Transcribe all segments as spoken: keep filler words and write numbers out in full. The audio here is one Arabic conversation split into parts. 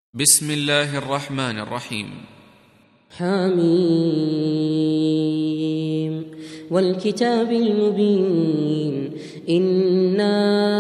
بسم الله الرحمن الرحيم. حميم والكتاب المبين إنا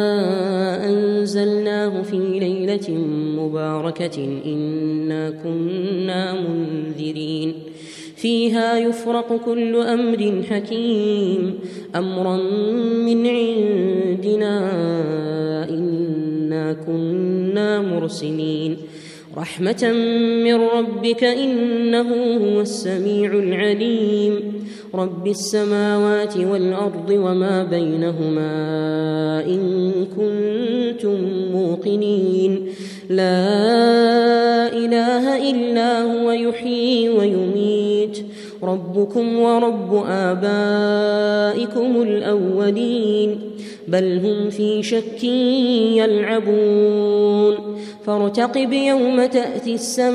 أنزلناه في ليلة مباركة إنا كنا منذرين فيها يفرق كل أمر حكيم أمرا من عندنا إنا كنا مرسلين رحمة من ربك إنه هو السميع العليم رب السماوات والأرض وما بينهما إن كنتم موقنين لا إله إلا هو يحيي ويميت ربكم ورب آبائكم الأولين بل هم في شك يلعبون فارتقب يوم تأتي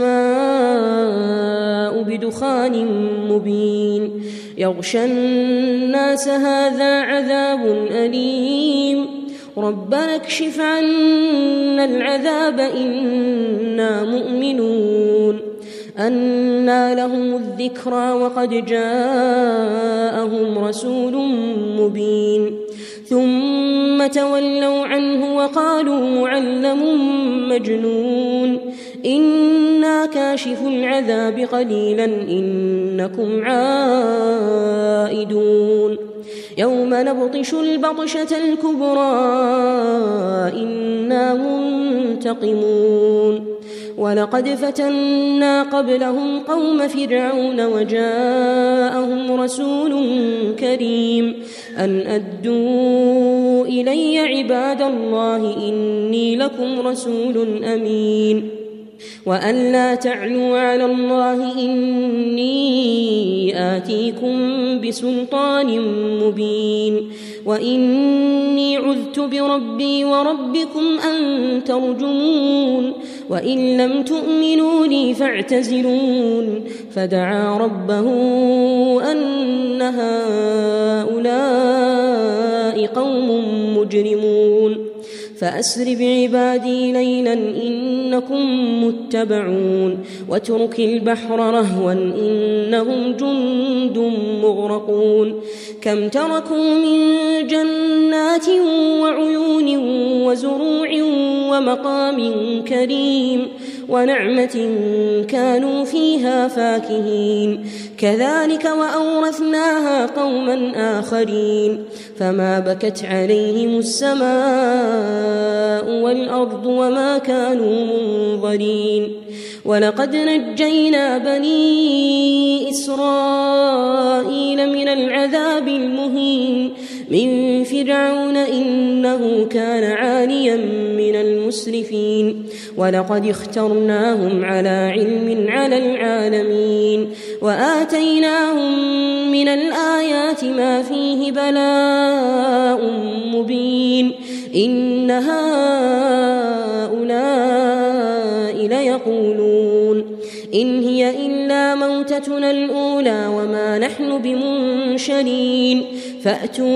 السماء بدخان مبين يغشى الناس هذا عذاب أليم ربنا اكشف عنا العذاب إنا مؤمنون أنى لهم الذكرى وقد جاءهم رسول مبين ثم تولوا عنه وقالوا معلم مجنون إنا كاشف العذاب قليلا إنكم عائدون يوم نبطش البطشة الكبرى إنا منتقمون ولقد فتنا قبلهم قوم فرعون وجاءهم رسول كريم أن أدوا إلي عباد الله إني لكم رسول أمين وأن لا تعلوا على الله إني آتيكم بسلطان مبين وإني عذت بربي وربكم أن ترجمون وإن لم تؤمنوا لي فاعتزلون فدعا ربه أن هؤلاء قوم مجرمون فأسر بعبادي ليلا إنكم متبعون واترك البحر رهوا إنهم جند مغرقون كم تركوا من جنات وعيون وزروع ومقام كريم ونعمة كانوا فيها فاكهين كذلك وأورثناها قوما آخرين فما بكت عليهم السماء والأرض وما كانوا منظرين ولقد نجينا بني إسرائيل من العذاب المهين من فرعون إنه كان عاليا من المسرفين ولقد اخترناهم على علم على العالمين وآتيناهم من الآيات ما فيه بلاء مبين إن هؤلاء ليقولون إن هي إلا موتتنا الأولى وما نحن بمنشرين فأتوا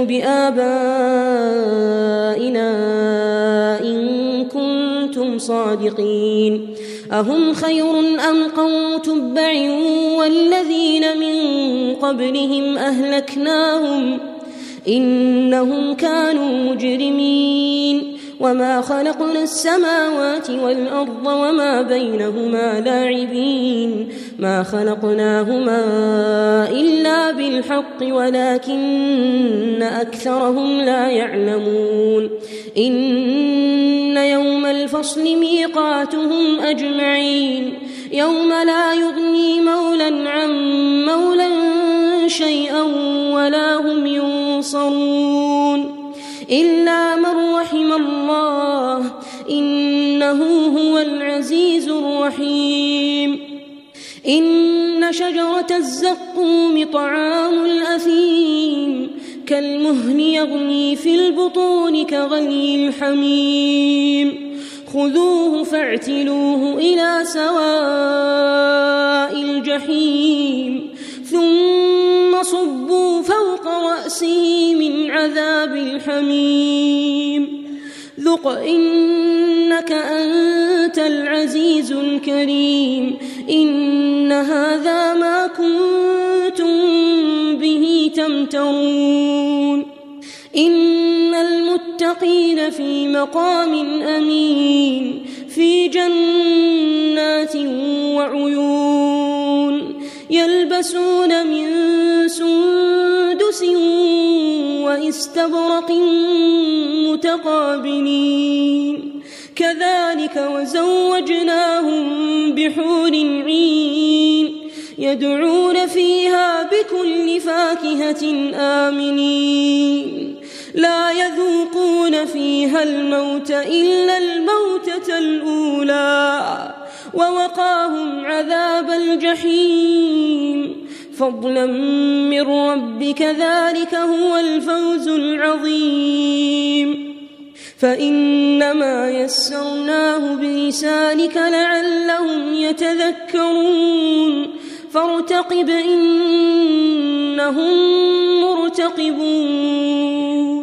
بآبائنا إن كنتم صادقين أهم خير أم قوم تبع والذين من قبلهم أهلكناهم إنهم كانوا مجرمين وما خلقنا السماوات والأرض وما بينهما لاعبين ما خلقناهما إلا بالحق ولكن أكثرهم لا يعلمون إن يوم الفصل ميقاتهم أجمعين يوم لا يغني مولا عن مولا شيئا ولا هم ينصرون إلا من رحم الله إنه هو العزيز الرحيم إن شجرة الزقوم طعام الأثيم كالمهل يغلي في البطون كغلي الحميم خذوه فاعتلوه إلى سواء الجحيم ثم صبوا فوق رأسه من عذاب الحميم ذق إنك أنت العزيز الكريم إن هذا ما كنتم به تمترون إن المتقين في مقام أمين في جنات وعيون يلبسون من سندس واستبرق متقابلين كذلك وزوجناهم بحور عين يدعون فيها بكل فاكهة آمنين لا يذوقون فيها الموت إلا الموتة الأولى ووقاهم عذاب الجحيم فضلا من ربك ذلك هو الفوز العظيم فإنما يسرناه بلسانك لعلهم يتذكرون فارتقب إنهم مرتقبون